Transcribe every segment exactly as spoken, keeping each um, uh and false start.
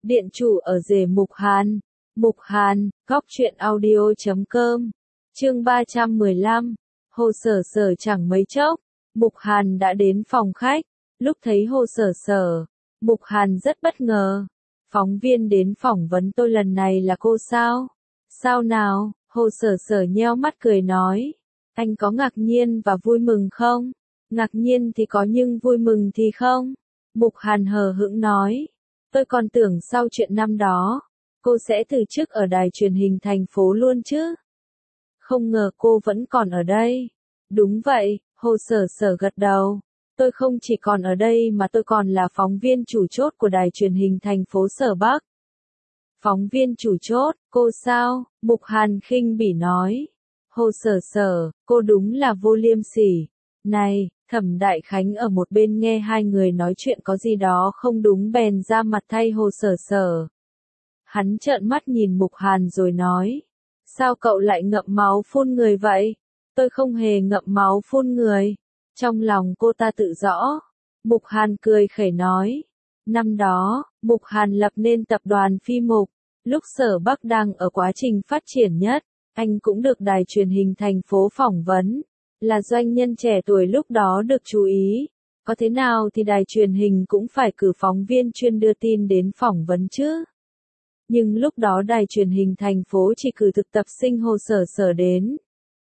Điện chủ ở rể Mục Hàn. Mục Hàn, góc truyện audio.com. Chương ba trăm mười lăm. Hồ Sở Sở chẳng mấy chốc, Mục Hàn đã đến phòng khách. Lúc thấy Hồ Sở Sở, Mục Hàn rất bất ngờ. Phóng viên đến phỏng vấn tôi lần này là cô sao? Sao nào? Hồ Sở Sở nheo mắt cười nói. Anh có ngạc nhiên và vui mừng không? Ngạc nhiên thì có nhưng vui mừng thì không. Mục Hàn hờ hững nói. Tôi còn tưởng sau chuyện năm đó, cô sẽ từ chức ở đài truyền hình thành phố luôn chứ. Không ngờ cô vẫn còn ở đây. Đúng vậy, Hồ Sở Sở gật đầu. Tôi không chỉ còn ở đây mà tôi còn là phóng viên chủ chốt của đài truyền hình thành phố Sở Bắc. Phóng viên chủ chốt, cô sao? Mục Hàn khinh bỉ nói. Hồ Sở Sở, cô đúng là vô liêm sỉ. Này, Thẩm Đại Khánh ở một bên nghe hai người nói chuyện có gì đó không đúng bèn ra mặt thay Hồ Sở Sở. Hắn trợn mắt nhìn Mục Hàn rồi nói. Sao cậu lại ngậm máu phun người vậy? Tôi không hề ngậm máu phun người. Trong lòng cô ta tự rõ. Mục Hàn cười khẩy nói. Năm đó, Mục Hàn lập nên tập đoàn Phi Mục. Lúc Sở Bắc đang ở quá trình phát triển nhất, anh cũng được đài truyền hình thành phố phỏng vấn. Là doanh nhân trẻ tuổi lúc đó được chú ý. Có thế nào thì đài truyền hình cũng phải cử phóng viên chuyên đưa tin đến phỏng vấn chứ. Nhưng lúc đó đài truyền hình thành phố chỉ cử thực tập sinh Hồ Sở Sở đến.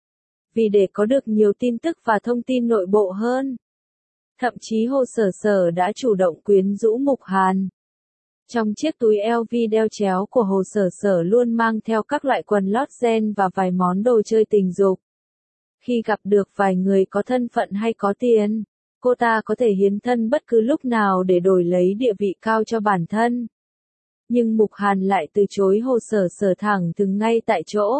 Vì để có được nhiều tin tức và thông tin nội bộ hơn. Thậm chí Hồ Sở Sở đã chủ động quyến rũ Mục Hàn. Trong chiếc túi eo vi đeo chéo của Hồ Sở Sở luôn mang theo các loại quần lót ren và vài món đồ chơi tình dục. Khi gặp được vài người có thân phận hay có tiền, cô ta có thể hiến thân bất cứ lúc nào để đổi lấy địa vị cao cho bản thân. Nhưng Mục Hàn lại từ chối Hồ Sở Sở thẳng thừng ngay tại chỗ.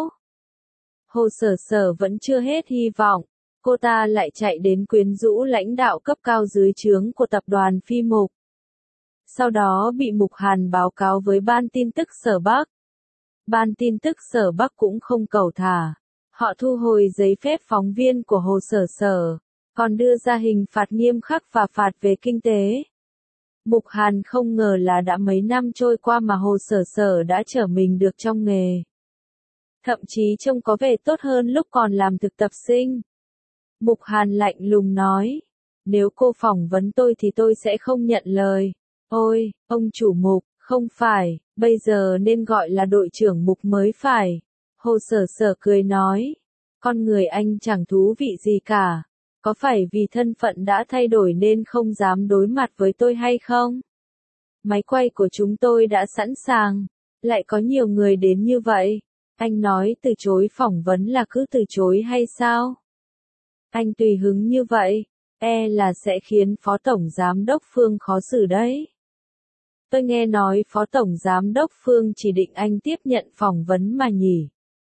Hồ Sở Sở vẫn chưa hết hy vọng, cô ta lại chạy đến quyến rũ lãnh đạo cấp cao dưới trướng của tập đoàn Phi Mục. Sau đó bị Mục Hàn báo cáo với ban tin tức Sở Bắc. Ban tin tức Sở Bắc cũng không cẩu thả. Họ thu hồi giấy phép phóng viên của Hồ Sở Sở, còn đưa ra hình phạt nghiêm khắc và phạt về kinh tế. Mục Hàn không ngờ là đã mấy năm trôi qua mà Hồ Sở Sở đã trở mình được trong nghề. Thậm chí trông có vẻ tốt hơn lúc còn làm thực tập sinh. Mục Hàn lạnh lùng nói. Nếu cô phỏng vấn tôi thì tôi sẽ không nhận lời. Ôi, ông chủ Mục, không phải, bây giờ nên gọi là đội trưởng Mục mới phải. Hồ Sở Sở cười nói. Con người anh chẳng thú vị gì cả. Có phải vì thân phận đã thay đổi nên không dám đối mặt với tôi hay không? Máy quay của chúng tôi đã sẵn sàng. Lại có nhiều người đến như vậy. Anh nói từ chối phỏng vấn là cứ từ chối hay sao? Anh tùy hứng như vậy, e là sẽ khiến Phó Tổng Giám đốc Phương khó xử đấy. Tôi nghe nói Phó Tổng Giám đốc Phương chỉ định anh tiếp nhận phỏng vấn mà nhỉ.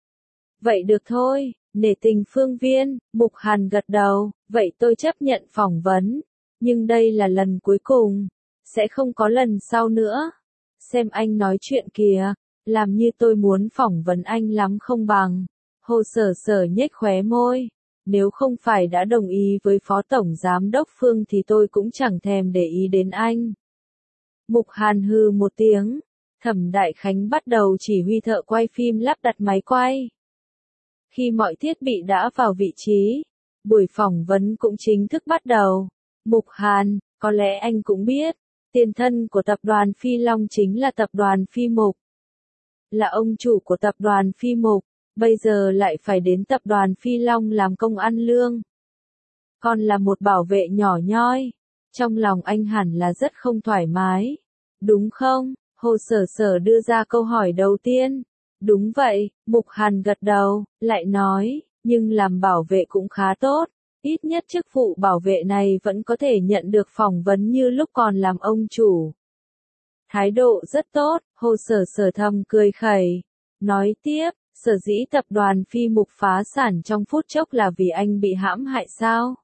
Vậy được thôi, nể tình Phương Viên, Mục Hàn gật đầu, vậy tôi chấp nhận phỏng vấn. Nhưng đây là lần cuối cùng, sẽ không có lần sau nữa. Xem anh nói chuyện kìa. Làm như tôi muốn phỏng vấn anh lắm không bằng. Hồ Sở Sở nhếch khóe môi. Nếu không phải đã đồng ý với Phó Tổng Giám đốc Phương thì tôi cũng chẳng thèm để ý đến anh. Mục Hàn hừ một tiếng. Thẩm Đại Khánh bắt đầu chỉ huy thợ quay phim lắp đặt máy quay. Khi mọi thiết bị đã vào vị trí, buổi phỏng vấn cũng chính thức bắt đầu. Mục Hàn, có lẽ anh cũng biết, tiền thân của tập đoàn Phi Long chính là tập đoàn Phi Mục. Là ông chủ của tập đoàn Phi Mục, bây giờ lại phải đến tập đoàn Phi Long làm công ăn lương. Còn là một bảo vệ nhỏ nhoi, trong lòng anh hẳn là rất không thoải mái. Đúng không? Hồ Sở Sở đưa ra câu hỏi đầu tiên. Đúng vậy, Mục Hàn gật đầu, lại nói, nhưng làm bảo vệ cũng khá tốt. Ít nhất chức vụ bảo vệ này vẫn có thể nhận được phỏng vấn như lúc còn làm ông chủ. Thái độ rất tốt, Hồ Sở Sở thầm cười khẩy. Nói tiếp, sở dĩ tập đoàn Phi Mục phá sản trong phút chốc là vì anh bị hãm hại sao?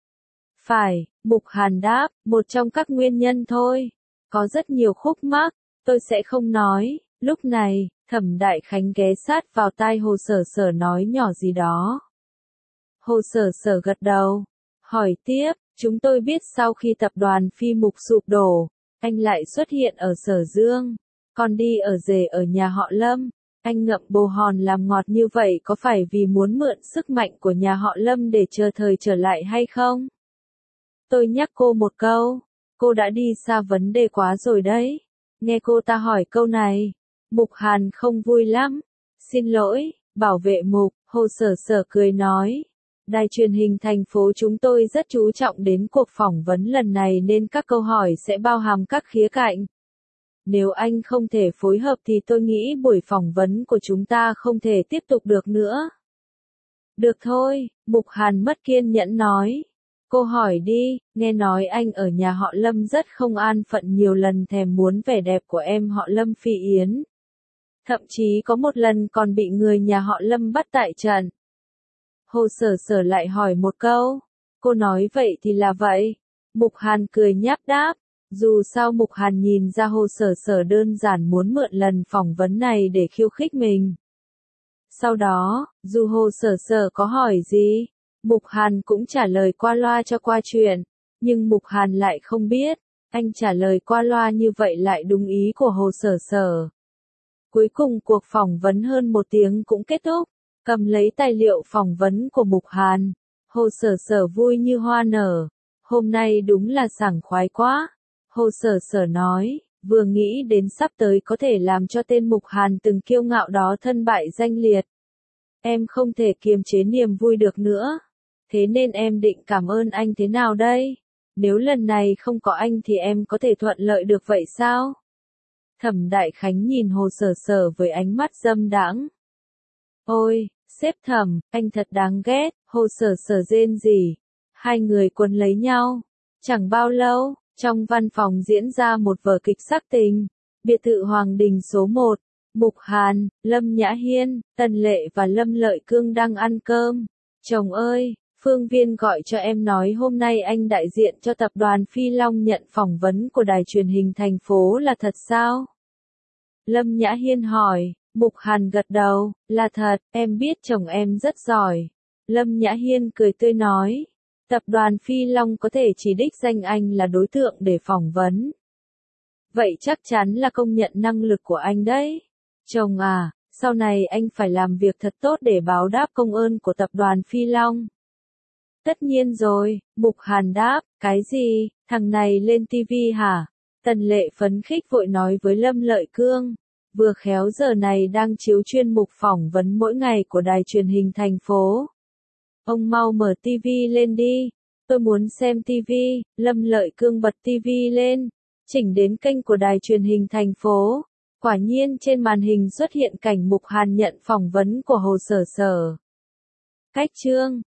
Phải, Mục Hàn đáp, một trong các nguyên nhân thôi. Có rất nhiều khúc mắc, tôi sẽ không nói. Lúc này, Thẩm Đại Khánh ghé sát vào tai Hồ Sở Sở nói nhỏ gì đó. Hồ Sở Sở gật đầu, hỏi tiếp, chúng tôi biết sau khi tập đoàn Phi Mục sụp đổ, anh lại xuất hiện ở Sở Dương. Con đi ở rể ở nhà họ Lâm, anh ngậm bồ hòn làm ngọt như vậy có phải vì muốn mượn sức mạnh của nhà họ Lâm để chờ thời trở lại hay không? Tôi nhắc cô một câu, cô đã đi xa vấn đề quá rồi đấy. Nghe cô ta hỏi câu này, Mục Hàn không vui lắm. Xin lỗi, bảo vệ Mục, Hồ Sở Sở cười nói. Đài truyền hình thành phố chúng tôi rất chú trọng đến cuộc phỏng vấn lần này nên các câu hỏi sẽ bao hàm các khía cạnh. Nếu anh không thể phối hợp thì tôi nghĩ buổi phỏng vấn của chúng ta không thể tiếp tục được nữa. Được thôi, Mục Hàn mất kiên nhẫn nói. Cô hỏi đi, nghe nói anh ở nhà họ Lâm rất không an phận, nhiều lần thèm muốn vẻ đẹp của em họ Lâm Phi Yến. Thậm chí có một lần còn bị người nhà họ Lâm bắt tại trận. Hồ Sở Sở lại hỏi một câu. Cô nói vậy thì là vậy. Mục Hàn cười nháp đáp. Dù sao Mục Hàn nhìn ra Hồ Sở Sở đơn giản muốn mượn lần phỏng vấn này để khiêu khích mình. Sau đó, dù Hồ Sở Sở có hỏi gì, Mục Hàn cũng trả lời qua loa cho qua chuyện. Nhưng Mục Hàn lại không biết, anh trả lời qua loa như vậy lại đúng ý của Hồ Sở Sở. Cuối cùng cuộc phỏng vấn hơn một tiếng cũng kết thúc. Cầm lấy tài liệu phỏng vấn của Mục Hàn, Hồ Sở Sở vui như hoa nở. Hôm nay đúng là sảng khoái quá. Hồ Sở Sở nói, vừa nghĩ đến sắp tới có thể làm cho tên Mục Hàn từng kiêu ngạo đó thân bại danh liệt. Em không thể kiềm chế niềm vui được nữa. Thế nên em định cảm ơn anh thế nào đây? Nếu lần này không có anh thì em có thể thuận lợi được vậy sao? Thẩm Đại Khánh nhìn Hồ Sở Sở với ánh mắt dâm đãng. Ôi, sếp Thẩm, anh thật đáng ghét, Hồ Sở Sở rên rỉ. Hai người quấn lấy nhau. Chẳng bao lâu, trong văn phòng diễn ra một vở kịch sắc tình. Biệt thự Hoàng Đình số một, Mục Hàn, Lâm Nhã Hiên, Tần Lệ và Lâm Lợi Cương đang ăn cơm. Chồng ơi, Phương Viên gọi cho em nói hôm nay anh đại diện cho tập đoàn Phi Long nhận phỏng vấn của đài truyền hình thành phố là thật sao? Lâm Nhã Hiên hỏi. Mục Hàn gật đầu, là thật, em biết chồng em rất giỏi. Lâm Nhã Hiên cười tươi nói. Tập đoàn Phi Long có thể chỉ đích danh anh là đối tượng để phỏng vấn. Vậy chắc chắn là công nhận năng lực của anh đấy. Chồng à, sau này anh phải làm việc thật tốt để báo đáp công ơn của tập đoàn Phi Long. Tất nhiên rồi, Mục Hàn đáp, cái gì, thằng này lên tivi hả? Tần Lệ phấn khích vội nói với Lâm Lợi Cương. Vừa khéo giờ này đang chiếu chuyên mục phỏng vấn mỗi ngày của đài truyền hình thành phố. Ông mau mở tivi lên đi. Tôi muốn xem tivi. Lâm Lợi Cương bật tivi lên. Chỉnh đến kênh của đài truyền hình thành phố. Quả nhiên trên màn hình xuất hiện cảnh Mục Hàn nhận phỏng vấn của Hồ Sở Sở. Cách chương